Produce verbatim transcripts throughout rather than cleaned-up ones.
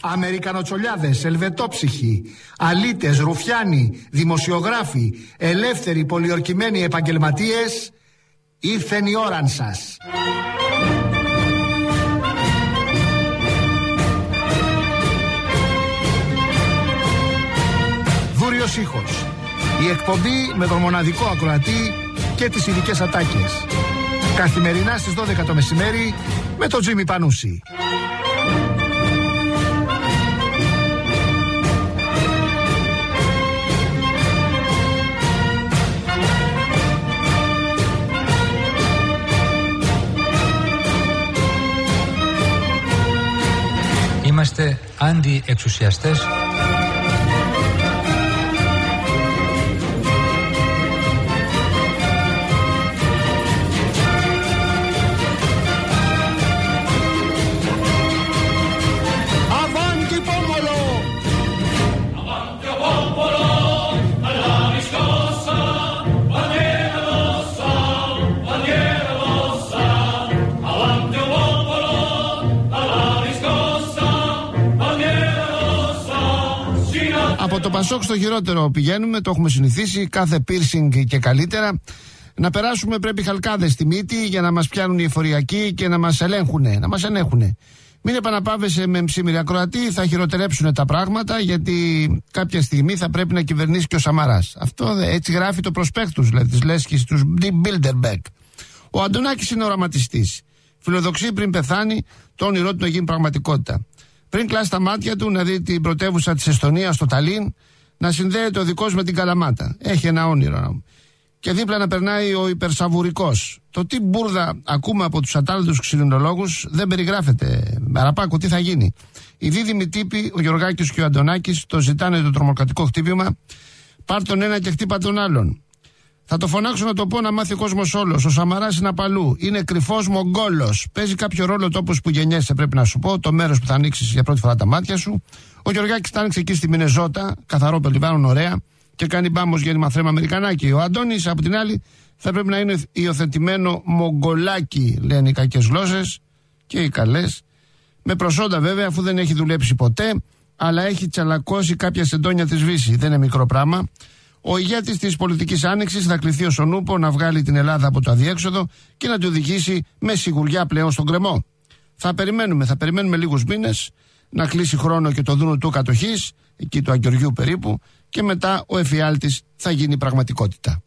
Αμερικανοτσολιάδες, ελβετόψυχοι, αλήτες, ρουφιάνοι, δημοσιογράφοι, ελεύθεροι, πολιορκημένοι επαγγελματίες, ήρθεν η ώραν σας. Δούριος ήχος. Η εκπομπή με τον μοναδικό ακροατή και τις ειδικές ατάκες. Καθημερινά στις δώδεκα το μεσημέρι με τον Τζίμι Πανούση. Είμαστε αντιεξουσιαστές. Από το Πασόκ στο χειρότερο πηγαίνουμε, το έχουμε συνηθίσει, κάθε piercing και καλύτερα. Να περάσουμε πρέπει χαλκάδες στη μύτη για να μας πιάνουν οι εφοριακοί και να μας ελέγχουνε, να μας ελέγχουνε. Μην επαναπάβεσαι με ψήμυρη ακροατή, θα χειροτερέψουν τα πράγματα, γιατί κάποια στιγμή θα πρέπει να κυβερνήσει και ο Σαμαράς. Αυτό έτσι γράφει το προσπέκτους, δηλαδή της λέσχης του Bilderberg. Ο Αντωνάκης είναι οραματιστής. Φιλοδοξεί πριν πεθάνει το όνειρό του να γίνει πραγματικότητα. Πριν κλάσει τα μάτια του να δει την πρωτεύουσα της Εστονίας, το Ταλίν, να συνδέεται ο δικός με την Καλαμάτα. Έχει ένα όνειρο. Και δίπλα να περνάει ο υπερσαβουρικός. Το τι μπουρδα ακούμε από τους ατάλληλους ξυλινολόγους δεν περιγράφεται. Μαραπάκο, τι θα γίνει. Οι δίδυμοι τύποι, ο Γεωργάκης και ο Αντωνάκης, το ζητάνε το τρομοκρατικό χτύπημα. Πάρ' τον ένα και χτύπα τον άλλον. Θα το φωνάξω να το πω να μάθει ο κόσμος όλος. Ο Σαμαράς είναι απαλού. Είναι κρυφός Μογγόλος. Παίζει κάποιο ρόλο τόπος που γεννιέσαι, πρέπει να σου πω. Το μέρος που θα ανοίξεις για πρώτη φορά τα μάτια σου. Ο Γεωργάκης τα άνοιξε εκεί στη Μινεζότα. Καθαρό περιβάλλον, ωραία. Και κάνει μπάμος γέννημα θρέμα Αμερικανάκι. Ο Αντώνης, από την άλλη, θα πρέπει να είναι υιοθετημένο Μογγολάκι, λένε οι κακές γλώσσες και οι καλές. Με προσόντα βέβαια, αφού δεν έχει δουλέψει ποτέ, αλλά έχει τσαλακώσει κάποια σεντόνια της Βύση. Δεν είναι μικρό πράγμα. Ο ηγέτης της πολιτικής άνοιξης θα κληθεί ως ο Νούπο να βγάλει την Ελλάδα από το αδιέξοδο και να τη οδηγήσει με σιγουριά πλέον στον γκρεμό. Θα περιμένουμε, θα περιμένουμε λίγους μήνες να κλείσει χρόνο και το δούνο του κατοχής, εκεί του Αγγελιού περίπου, και μετά ο εφιάλτης θα γίνει πραγματικότητα.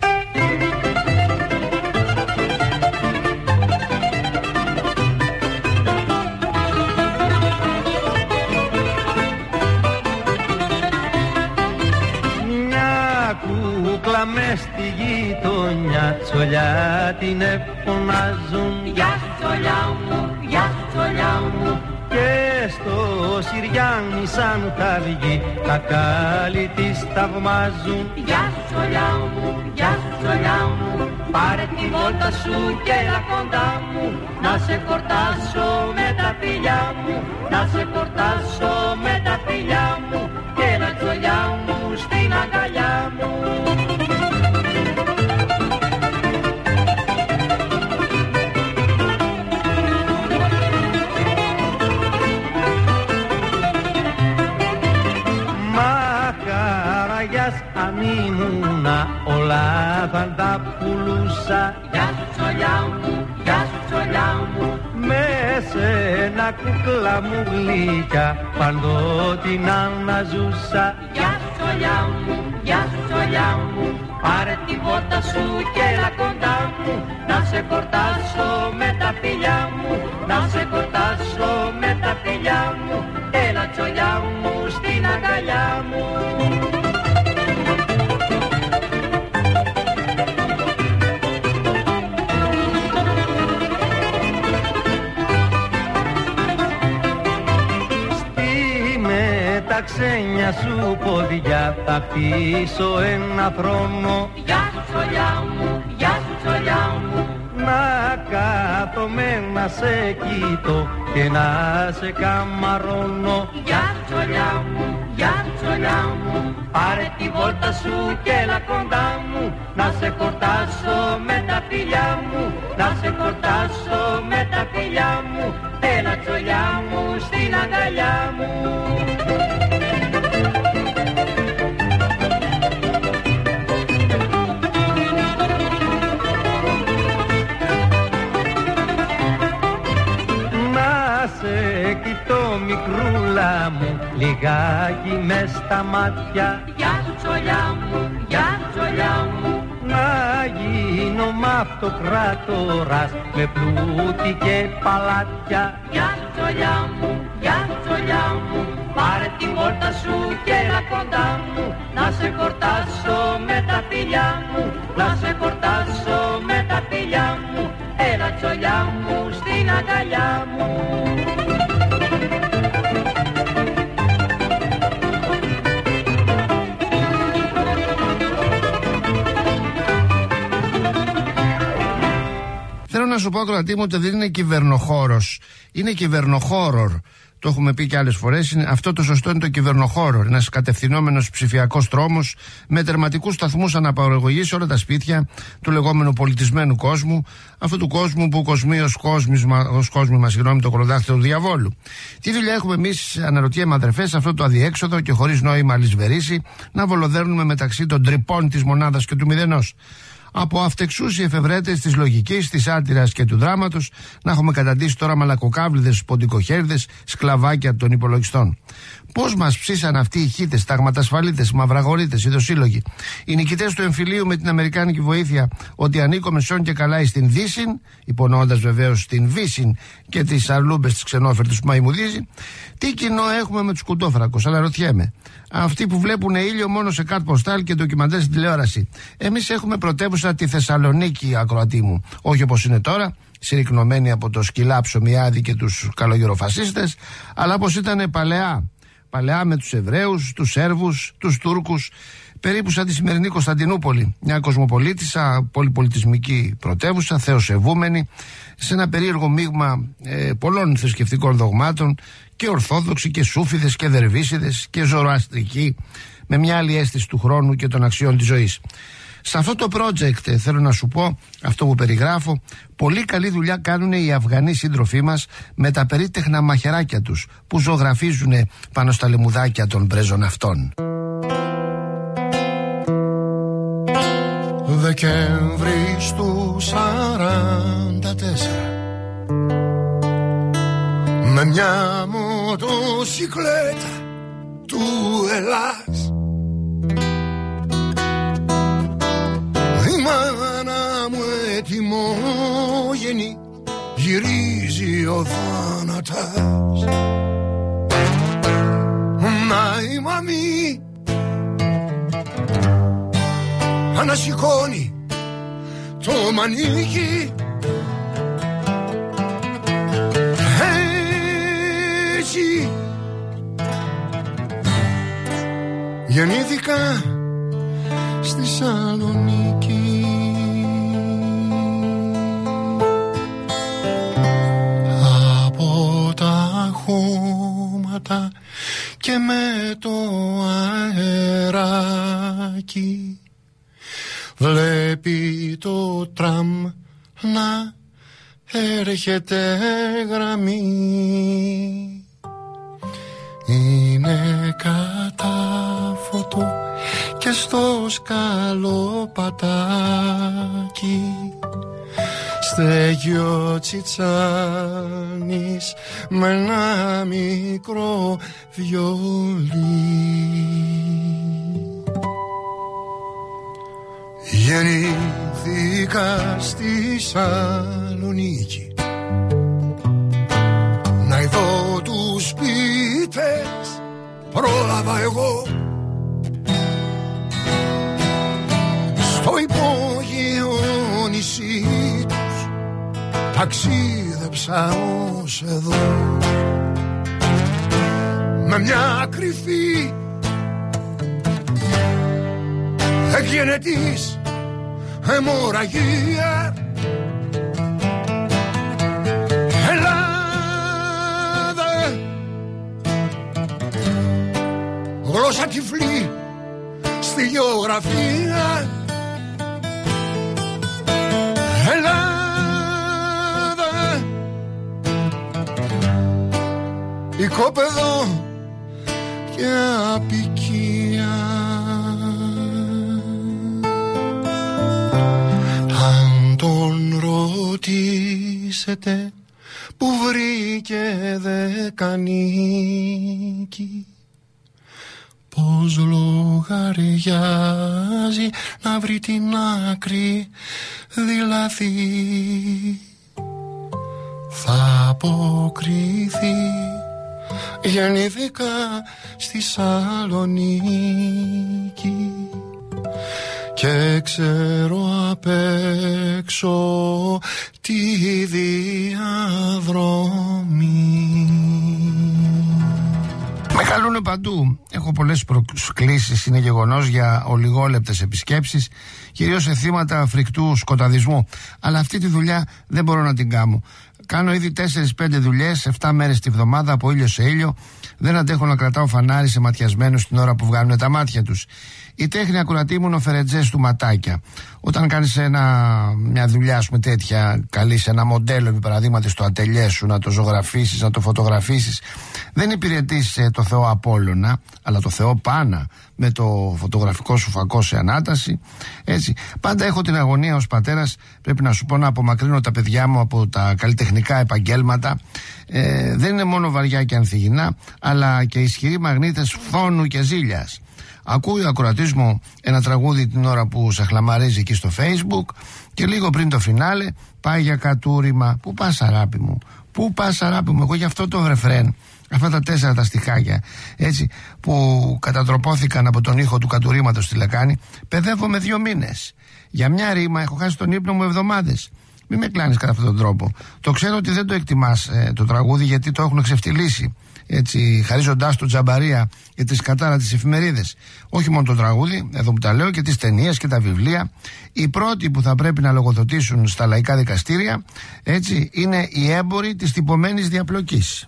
Μες στη γειτονιά τσολιά την εφωνάζουν. Γεια σου τσολιά μου, γεια σου τσολιά μου. Και στο Συριάνι σαν θα βγει τα κάλλη της θαυμάζουν. Γεια σου τσολιά μου, γεια σου τσολιά μου. Πάρε τη βόλτα σου και έλα κοντά μου, να σε κορτάσω με τα φιλιά μου, να σε κορτάσω με τα φιλιά μου. Και έλα τσολιά μου στην αγκαλιά μου. Αν ήμουνα όλα θα τα πουλούσα. Γεια σου τσολιά μου, γεια σου τσολιά μου. Με σένα κούκλα μου γλυκιά παντότινα να ζούσα. Γεια σου τσολιά μου, γεια σου τσολιά μου. Πάρε τη βότα σου και έλα κοντά μου, να σε κορτάσω με τα φιλιά μου, να σε κορτάσω με τα φιλιά μου. Έλα τσολιά μου στην αγκαλιά μου. Τα ξένια σου πόδια θα χτίσω ένα θρόνο. Γεια σου τσολιά μου, γεια σου τσολιά μου. Να κάθομαι να σε κοιτώ και να σε καμαρώνω. Γεια σου τσολιά μου, γεια σου τσολιά μου. Πάρε τη βόλτα σου και έλα κοντά μου, να σε κορτάσω με τα φιλιά μου, να σε κορτάσω με τα φιλιά μου. Έλα τσολιά μου στην αγκαλιά μου. Μανούλα μου, λιγάκι μες στα μάτια. Γεια σου τσολιά μου, γεια σου τσολιά μου. Να γίνω μ' αυτοκράτορας, με πλούτη και παλάτια. Γεια σου τσολιά μου, γεια σου τσολιά μου. Πάρε την βόλτα σου και έλα κοντά μου, να σε κορτάσω με τα φιλιά μου, να σε κορτάσω με τα φιλιά μου. Έλα τσολιά μου στην αγκαλιά μου. Θέλω να σου πω, ακροατή μου, ότι δεν είναι κυβερνοχώρος, είναι κυβερνοχόρορ. Το έχουμε πει και άλλες φορές. Αυτό το σωστό είναι το κυβερνοχώρορ. Ένας κατευθυνόμενος ψηφιακός τρόμος με τερματικούς σταθμούς αναπαραγωγή σε όλα τα σπίτια του λεγόμενου πολιτισμένου κόσμου, αυτού του κόσμου που κοσμεί ως κόσμημα, συγγνώμη, το κολοδάχτυλο του διαβόλου. Τι δουλειά έχουμε εμείς, αναρωτιέμαι αδερφές, αυτό το αδιέξοδο και χωρίς νόημα αλυσβερίσει, να βολοδέρνουμε μεταξύ των τρυπών της μονάδας και του μηδενός. Από αυτεξούς οι εφευρέτες της λογικής, της άτυρας και του δράματος, να έχουμε καταντήσει τώρα μαλακοκάβλιδες, ποντικοχέρδες, σκλαβάκια των υπολογιστών. Πώς μας ψήσαν αυτοί οι χίτες, ταγματασφαλίτες, μαυραγορίτες, ειδοσύλλογοι, οι νικητές του εμφυλίου με την αμερικάνικη βοήθεια, ότι ανήκουμε σιόν και καλά στην Δύσιν, υπονοώντας βεβαίως την Βύσιν και τις αρλούμπες της ξενόφερτης που μαϊμουδίζει. Τι κοινό έχουμε με τους κουντόφρακους, αναρωτιέμαι. Αυτοί που βλέπουν ήλιο μόνο σε κάρτ ποστάλ και ντοκιμαντέρ στην τηλεόραση. Εμείς έχουμε πρωτεύουσα τη Θεσσαλονίκη, ακροατή μου. Όχι όπως είναι τώρα, συρρυκνωμένη από το σκυλά ψωμιάδι και τους καλογεροφασίστες, αλλά όπως ήταν παλαιά. Παλαιά με τους Εβραίους, τους Σέρβους, τους Τούρκους, περίπου σαν τη σημερινή Κωνσταντινούπολη. Μια κοσμοπολίτισσα, πολυπολιτισμική πρωτεύουσα, θεοσεβούμενη, σε ένα περίεργο μείγμα ε, πολλών θρησκευτικών δογμάτων, και ορθόδοξοι και σούφιδες και δερβίσιδες και ζωροαστρικοί, με μια άλλη αίσθηση του χρόνου και των αξιών της ζωής. Σε αυτό το project ε, θέλω να σου πω, αυτό που περιγράφω, πολύ καλή δουλειά κάνουν οι Αφγανοί σύντροφοί μας με τα περίτεχνα μαχαιράκια τους που ζωγραφίζουν πάνω στα λεμουδάκια των πρέζων αυτών. Δεκέμβρη του σαράντα τέσσερα, με μια μοτοσικλέτα του Ελλάς, η μάνα μου ετοιμόγενη γυρίζει ο θάνατας. Να η μαμή ανασηκώνει το μανίκι, έτσι γεννήθηκα στη Σαλονίκη. Από τα χώματα και με το αεράκι βλέπει το τραμ να έρχεται γραμμή. Είναι κατάφωτο και στο σκαλοπατάκι στέκει ο Τσιτσάνης με ένα μικρό βιολί. Γεννήθηκα στη Σαλονίκη, να ειδώ τους ποιητές πρόλαβα εγώ. Στο υπόγειο νησί τους ταξίδεψα ως εδώ, με μια κρυφή εκγενετής αιμορραγία. Ελλάδα, γλώσσα τυφλή στη γεωγραφία. Ελλάδα, οικόπεδο και απικία. Αν τον ρωτήσετε που βρήκε δεκανίκη. Πώς λογαριάζει να βρει την άκρη, δηλαδή θα αποκριθεί. Γεννήθηκα στη Σαλονίκη και ξέρω απ' έξω τη διαδρομή. Με καλούνε παντού. Έχω πολλές προσκλήσεις, είναι γεγονός, για ολιγόλεπτες επισκέψεις, κυρίως σε θύματα φρικτού σκοταδισμού. Αλλά αυτή τη δουλειά δεν μπορώ να την κάνω. Κάνω ήδη τέσσερις πέντε δουλειές, επτά μέρες τη βδομάδα, από ήλιο σε ήλιο. Δεν αντέχω να κρατάω φανάρι σε ματιασμένους την ώρα που βγάλουν τα μάτια τους. Η τέχνη, ακουρατή μου, είναι ο φερετζές του ματάκια. Όταν κάνεις ένα, μια δουλειά, ας πούμε, τέτοια, καλείς ένα μοντέλο, επί παραδείγματι, στο ατελιέ σου, να το ζωγραφίσεις, να το φωτογραφίσεις, δεν υπηρετείς ε, το Θεό Απόλλωνα, αλλά το Θεό Πάνα, με το φωτογραφικό σου φακό σε ανάταση. Έτσι. Πάντα έχω την αγωνία ως πατέρας, πρέπει να σου πω, να απομακρύνω τα παιδιά μου από τα καλλιτεχνικά επαγγέλματα. Ε, δεν είναι μόνο βαριά και ανθυγινά, αλλά και ισχυροί μαγνήτες φθόνου και ζήλιας. Ακούει ο ακροατής μου ένα τραγούδι την ώρα που σαχλαμαρίζει εκεί στο Facebook και λίγο πριν το φινάλε πάει για κατούριμα. Πού πας, αγάπη μου, πού πας, αγάπη μου? Εγώ γι' αυτό το ρεφρέν, αυτά τα τέσσερα τα στιχάκια, έτσι, που κατατροπώθηκαν από τον ήχο του κατουρήματος στη λεκάνη, παιδεύω με δύο μήνες. Για μια ρήμα έχω χάσει τον ύπνο μου εβδομάδες. Μην με κλάνεις κατά αυτόν τον τρόπο. Το ξέρω ότι δεν το εκτιμάς ε, το τραγούδι, γιατί το έχουν ξεφτυλίσει, έτσι, χαρίζοντάς του τζαμπαρία για τη σκατάρα τις εφημερίδες. Όχι μόνο το τραγούδι, εδώ που τα λέω, και τις ταινίες και τα βιβλία. Οι πρώτοι που θα πρέπει να λογοδοτήσουν στα λαϊκά δικαστήρια, έτσι, είναι οι έμποροι της τυπωμένης διαπλοκής.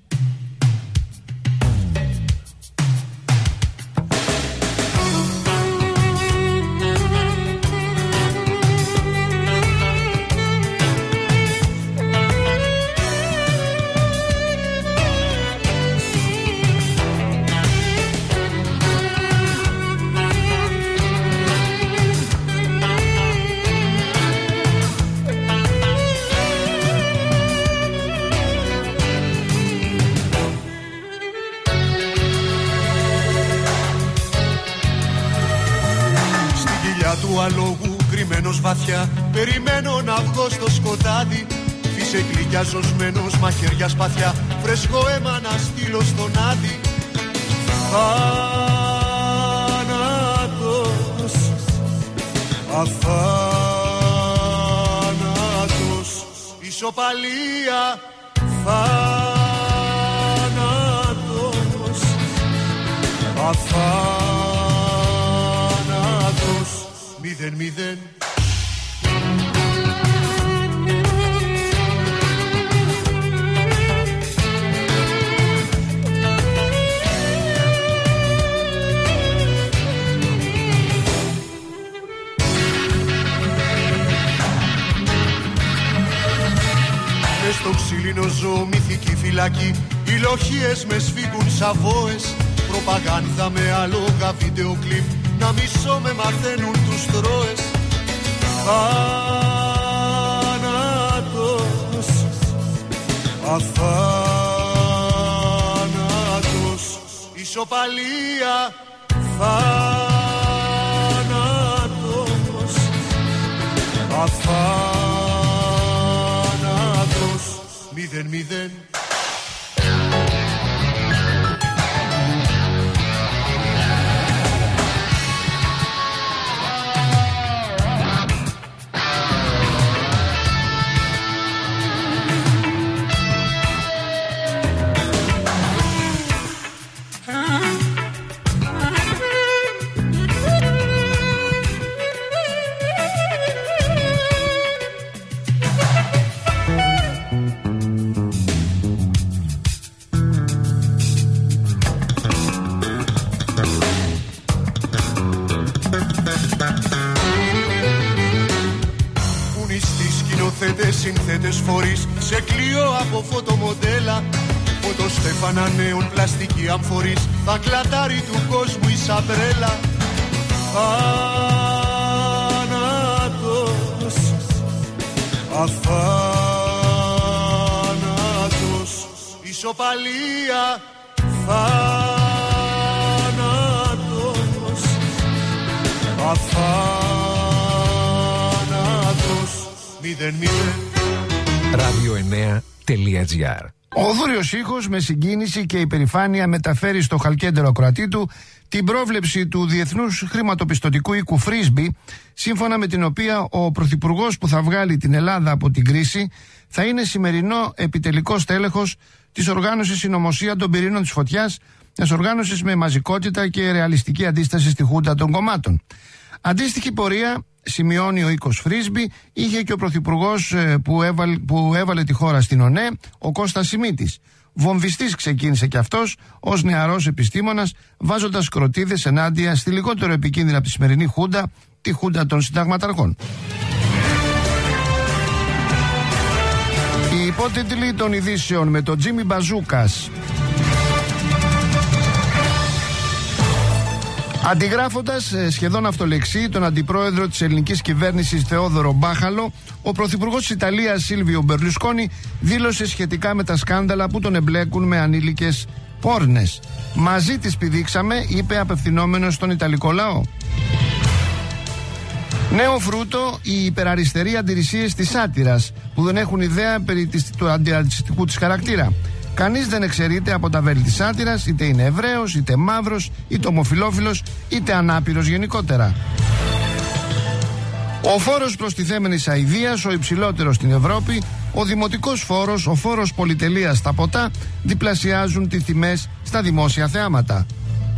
Του αλόγου κρυμμένος βαθιά, περιμένω να βγω στο σκοτάδι. Φύσε γλυκιά ζωσμένος, μαχαίρια σπαθιά, φρέσκο αίμα να στείλω στον Άδη. Θάνατος, αθάνατος, ισοπαλία. Θάνατος, αθάνατος, μηδέν μηδέν. Μες στο ξύλινο ζω μυθική φυλακή, οι λοχίες με σφίγγουν σαβόες. Προπαγάνδα με άλογα βίντεο κλιπ, να μισώ με μαθαίνουν τους τρώες. Θάνατος, αθάνατος, ισοπαλία. Θάνατος, αθάνατος, μηδέν μηδέν. Συνθέτες φορείς σε κλείο από φωτομοντέλα, φωτοστέφανα νέων πλαστική αμφορής, θα κλατάρει του κόσμου η σαμπρέλα. Θάνατος, αθάνατος, ισοπαλία, θάνατος, αθάνατος, μηδέν μηδέν. ράδιο εννέα τελεία τζι άρ. Ο δούριος ήχος με συγκίνηση και υπερηφάνεια μεταφέρει στο χαλκέντερο ακροατή του την πρόβλεψη του Διεθνούς Χρηματοπιστωτικού Οίκου Φρίσμπι, σύμφωνα με την οποία ο πρωθυπουργός που θα βγάλει την Ελλάδα από την κρίση θα είναι σημερινό επιτελικός τέλεχος της οργάνωσης Συνωμοσία των Πυρήνων της Φωτιάς, μιας οργάνωσης με μαζικότητα και ρεαλιστική αντίσταση στη χούντα των κομμάτων. Αντίστοιχη πορεία, σημειώνει ο οίκος Φρίσμπι, είχε και ο πρωθυπουργός που έβαλε, που έβαλε τη χώρα στην ΟΝΕ, ο Κώστας Σιμίτης. Βομβιστής ξεκίνησε κι αυτός ως νεαρός επιστήμονας, βάζοντας κροτίδες ενάντια στη λιγότερο επικίνδυνα από τη σημερινή χούντα, τη χούντα των συνταγματαρχών. Οι υπότιτλοι των ειδήσεων με τον Τζίμι Μπαζούκας. Αντιγράφοντας σχεδόν αυτολεξί τον αντιπρόεδρο της ελληνικής κυβέρνησης Θεόδωρο Μπάχαλο, ο πρωθυπουργός της Ιταλίας Σίλβιο Μπερλουσκόνι δήλωσε σχετικά με τα σκάνδαλα που τον εμπλέκουν με ανήλικες πόρνες. Μαζί τις πηδήξαμε, είπε απευθυνόμενος στον Ιταλικό λαό. Νέο φρούτο, οι υπεραριστεροί αντιρρησίες της σάτυρας, που δεν έχουν ιδέα περί της, του αντιρατσιστικού της χαρακτήρα. Κανείς δεν εξαιρείται από τα βέλη της σάτυρας, είτε είναι Εβραίος, είτε μαύρος, είτε ομοφυλόφιλος, είτε ανάπηρος γενικότερα. Ο φόρος προστιθέμενης αηδίας, ο υψηλότερος στην Ευρώπη, ο δημοτικός φόρος, ο φόρος πολυτελείας στα ποτά, διπλασιάζουν τις τιμές στα δημόσια θεάματα.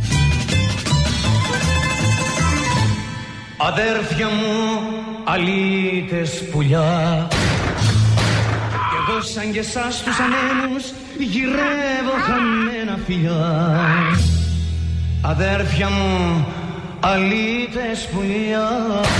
Αδέρφια μου, αλήτες πουλιά, κι εγώ σαν και εσάς τους ανέμους γυρεύω χαμένα φιλιά. Αδέρφια μου, αλήτες πουλιά.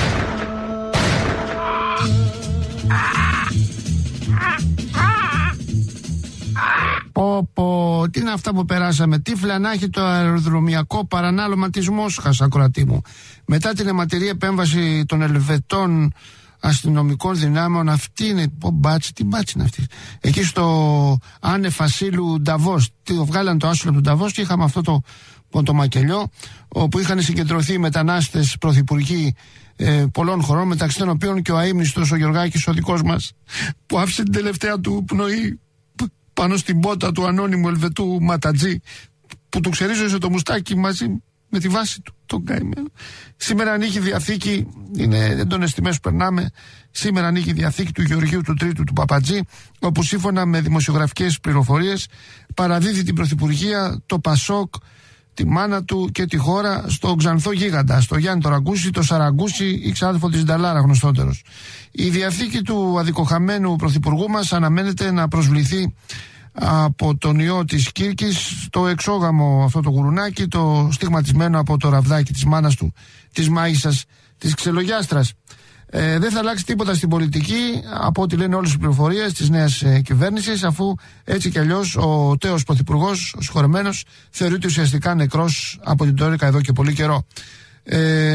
Πω πω, τι είναι αυτά που περάσαμε, τι φλανάχει το αεροδρομιακό παρανάλωμα της Μόσχας, ακροατή μου. Μετά την αιματηρή επέμβαση των Ελβετών αστυνομικών δυνάμεων, αυτή είναι, πω μπάτσι, τι μπάτσι είναι αυτή. Εκεί στο Άνε Φασίλου Νταβός, το βγάλαν το άσυλο του Νταβός και είχαμε αυτό το, το μακελιό, όπου είχαν συγκεντρωθεί οι μετανάστες πρωθυπουργοί ε, πολλών χωρών, μεταξύ των οποίων και ο αείμνηστος ο Γεωργάκης, ο δικός μας, που άφησε την τελευταία του πνοή πάνω στην πότα του ανώνυμου Ελβετού Ματατζή, που του ξερίζωσε το μουστάκι μαζί με τη βάση του, τον καημένο. Σήμερα ανοίγει διαθήκη, είναι έντονες τιμές που περνάμε, σήμερα ανοίγει διαθήκη του Γεωργίου του Τρίτου του Παπατζή, όπου σύμφωνα με δημοσιογραφικές πληροφορίες παραδίδει την Πρωθυπουργία, το Πασόκ, τη μάνα του και τη χώρα στο Ξανθό Γίγαντα, στο Γιάννη το Ραγκούση, το Σαραγκούση, η ξάδελφο της Νταλάρα, γνωστότερος. Η διαθήκη του αδικοχαμένου Πρωθυπουργού μας αναμένεται να προσβληθεί από τον ιό της Κύρκης, το εξόγαμο αυτό το γουρουνάκι, το στιγματισμένο από το ραβδάκι της μάνας του, της μάγισσας της Ξελογιάστρας. Ε, δεν θα αλλάξει τίποτα στην πολιτική, από ό,τι λένε όλες οι πληροφορίες της νέας ε, κυβέρνησης, αφού έτσι κι αλλιώς ο τέος πρωθυπουργός, ο συγχωρεμένος, θεωρείται ουσιαστικά νεκρός από την Τρόικα εδώ και πολύ καιρό. Ε,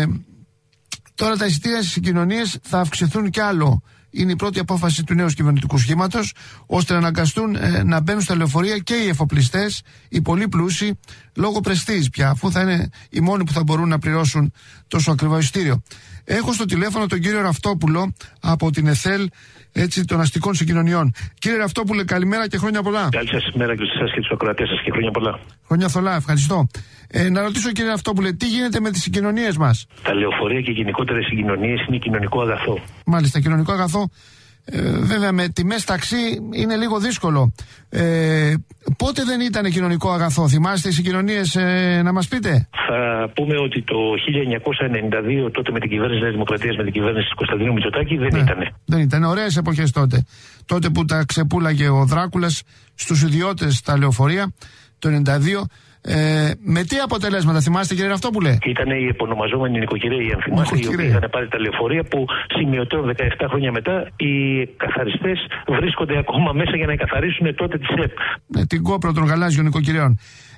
τώρα τα εισιτήρια στις συγκοινωνίες θα αυξηθούν κι άλλο. Είναι η πρώτη απόφαση του νέου κυβερνητικού σχήματος, ώστε να αναγκαστούν ε, να μπαίνουν στα λεωφορεία και οι εφοπλιστές, οι πολύ πλούσιοι, λόγω πρεστίζ πια, αφού θα είναι οι μόνοι που θα μπορούν να πληρώσουν τόσο ακριβό εισιτήριο. Έχω στο τηλέφωνο τον κύριο Ραυτόπουλο από την ΕΘΕΛ, έτσι, των αστικών συγκοινωνιών. Κύριε Ραυτόπουλε, καλημέρα και χρόνια πολλά. Καλή σας ημέρα και σε εσάς και τους ακροατές σας και χρόνια πολλά. Χρόνια θολά, ευχαριστώ. Ε, να ρωτήσω, κύριε Ραυτόπουλε, τι γίνεται με τις συγκοινωνίες μας? Τα λεωφορεία και γενικότερα οι συγκοινωνίες είναι κοινωνικό αγαθό. Μάλιστα, κοινωνικό αγαθό. Ε, βέβαια, με τιμές ταξί είναι λίγο δύσκολο. Ε, πότε δεν ήταν κοινωνικό αγαθό, θυμάστε οι συγκοινωνίες, ε, να μας πείτε? Θα πούμε ότι το χίλια εννιακόσια ενενήντα δύο, τότε με την κυβέρνηση της Δημοκρατίας, με την κυβέρνηση του Κωνσταντίνου Μητσοτάκη, δεν ναι, ήτανε. Δεν ήταν. Ωραίες εποχές τότε. Τότε που τα ξεπούλαγε ο Δράκουλας στους ιδιώτες τα λεωφορεία, το ενενήντα δύο. Ε, με τι αποτελέσματα, θυμάστε κύριε Ραυτόπουλε? Ήταν η επωνομαζόμενη νοικοκυρία, η αν θυμάστε, οι οποίοι είχαν πάρει τα λεωφορεία, που σημειωτέων δεκαεπτά χρόνια μετά οι καθαριστές βρίσκονται ακόμα μέσα για να καθαρίσουν τότε τη ΣΕΠ. Με την κόπρο των γαλάζιων νοικοκυριών.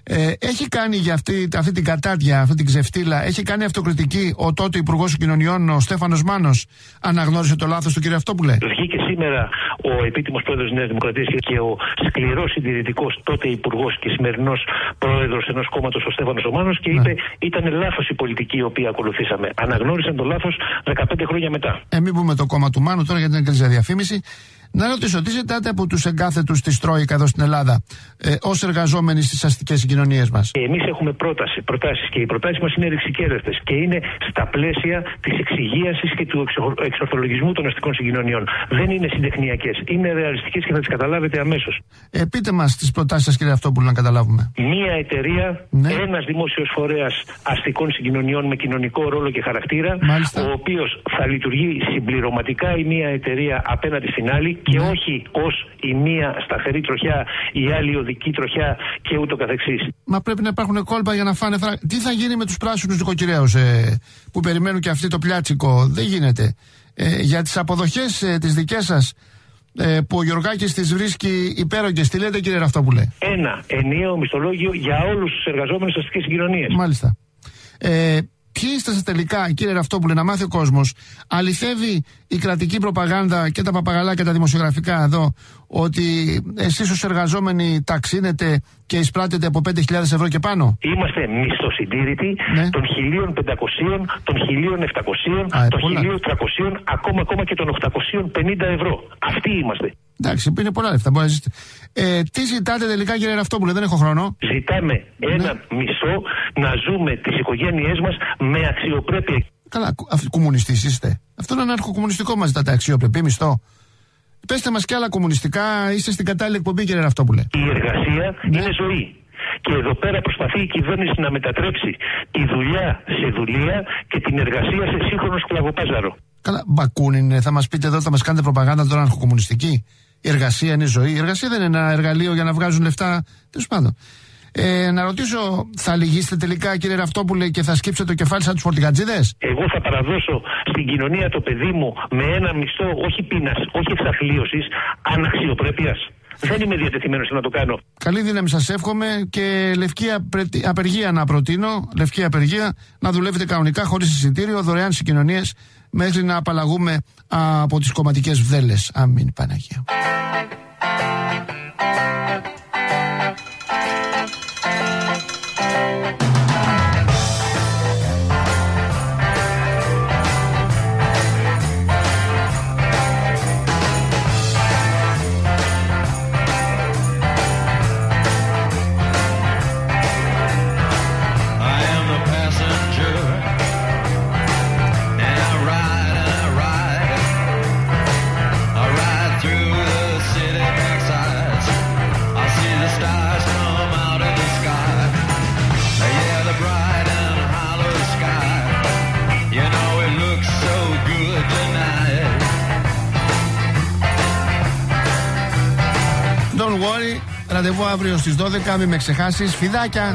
Ε, έχει κάνει για αυτή, αυτή την κατάτια, αυτή την ξεφτύλα, έχει κάνει αυτοκριτική ο τότε Υπουργός Κοινωνιών, ο Στέφανος Μάνος, αναγνώρισε το λάθος του κ. Αυτόπουλε? Βγήκε σήμερα ο επίτιμος πρόεδρος της Νέας Δημοκρατίας και ο σκληρός συντηρητικός τότε Υπουργός και σημερινός πρόεδρος ενός κόμματος, ο Στέφανος ο Μάνος, και ναι. είπε ήταν λάθος η πολιτική η οποία ακολουθήσαμε. Αναγνώρισαν το λάθος δεκαπέντε χρόνια μετά. Ε, μην πούμε το κόμμα του Μάνου τώρα γιατί είναι καλή διαφήμιση. Να ρωτήσω, τι ζητάτε από τους εγκάθετους της Τρόικα εδώ στην Ελλάδα, ε, ως εργαζόμενοι στις αστικές συγκοινωνίες μας? Εμείς έχουμε πρόταση, προτάσεις και οι προτάσεις μας είναι ρηξικέλευτες και είναι στα πλαίσια της εξυγίασης και του εξορθολογισμού των αστικών συγκοινωνιών. Δεν είναι συντεχνιακές, είναι ρεαλιστικές και θα τις καταλάβετε αμέσως. Ε, πείτε μας τις προτάσεις σας, κύριε Αυτόπουλο, να καταλάβουμε. Μία εταιρεία, ναι. ένας δημόσιος φορέας αστικών συγκοινωνιών με κοινωνικό ρόλο και χαρακτήρα, μάλιστα. ο οποίος θα λειτουργεί συμπληρωματικά η μία εταιρεία απέναντι στην άλλη. Και ναι. όχι ως η μία σταθερή τροχιά, η άλλη οδική τροχιά και ούτω καθεξής. Μα πρέπει να υπάρχουν κόλπα για να φάνε φράγκα. Τι θα γίνει με τους πράσινους νοικοκυρέους ε, που περιμένουν και αυτοί το πλιάτσικο? Δεν γίνεται. Ε, για τις αποδοχές ε, τις δικές σας ε, που ο Γιωργάκης τις βρίσκει υπέρογγες, τι λέτε, κύριε Ραφτόπουλε? Ένα ενιαίο μισθολόγιο για όλους τους εργαζόμενους στις αστικές συγκοινωνίες. Μάλιστα. Ε, Ποιοι είστε σας τελικά, κύριε Ραφτόπουλε, να μάθει ο κόσμος? Αληθεύει η κρατική προπαγάνδα και τα παπαγαλάκια τα δημοσιογραφικά εδώ ότι εσείς ως εργαζόμενοι ταξίνετε και εισπράτετε από πέντε χιλιάδες ευρώ και πάνω? Είμαστε μισθοσυντήρητοι ναι. των χίλια πεντακόσια, των χίλια επτακόσια, Α, των χίλια τριακόσια, ακόμα, ακόμα και των οκτακόσια πενήντα ευρώ. Αυτοί είμαστε. Εντάξει, είναι πολλά λεφτά. Μπορεί να ζήσετε. Ε, τι ζητάτε τελικά, κύριε Ραφτόπουλε? Δεν έχω χρόνο. Ζητάμε ναι. ένα μισθό να ζούμε τις οικογένειές μας με αξιοπρέπεια. Καλά, κομμουνιστής είστε? Αυτό είναι αναρχοκομμουνιστικό, μας ζητάτε αξιοπρεπή μισθό? Πέστε μας κι άλλα κομμουνιστικά, είστε στην κατάλληλη εκπομπή, κύριε Ραφτόπουλε. Η εργασία ναι. είναι ζωή. Και εδώ πέρα προσπαθεί η κυβέρνηση να μετατρέψει τη δουλειά σε δουλεία και την εργασία σε σύγχρονο σκλαβοπάζαρο. Καλά, μπακούνιν, θα μας πείτε εδώ, θα μας κάνετε προπαγάνδα τώρα αρχοκομμουνιστική? Η εργασία είναι ζωή. Η εργασία δεν είναι ένα εργαλείο για να βγάζουν λεφτά. Τέλος πάντων. Ε, να ρωτήσω, θα λυγίσετε τελικά, κύριε Ραφτόπουλε, και θα σκύψετε το κεφάλι σαν τους φορτηγατζίδες? Εγώ θα παραδώσω στην κοινωνία το παιδί μου με ένα μισθό όχι πείνας, όχι εξαθλίωσης, αναξιοπρέπειας. Δεν είμαι διατεθειμένος να το κάνω. Καλή δύναμη σας εύχομαι και λευκή απεργία να προτείνω, λευκή απεργία, να δουλεύετε κανονικά χωρίς εισιτήριο, δωρεάν συγκοινωνίες, μέχρι να απαλλαγούμε από τις κομματικές βδέλες. Αμήν Παναγία. Don't worry, ραντεβού αύριο στις δώδεκα, μην με ξεχάσεις. Φιδάκια!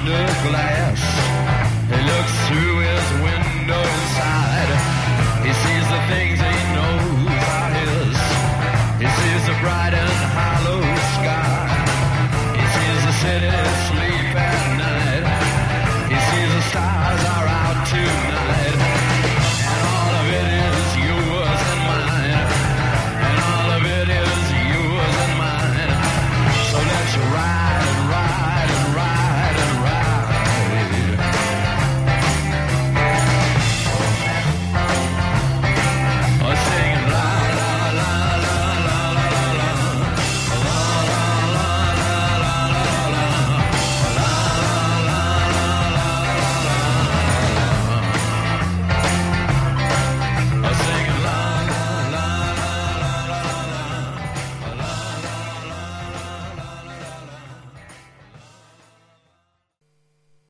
under glass. He looks through his window inside. He sees the thing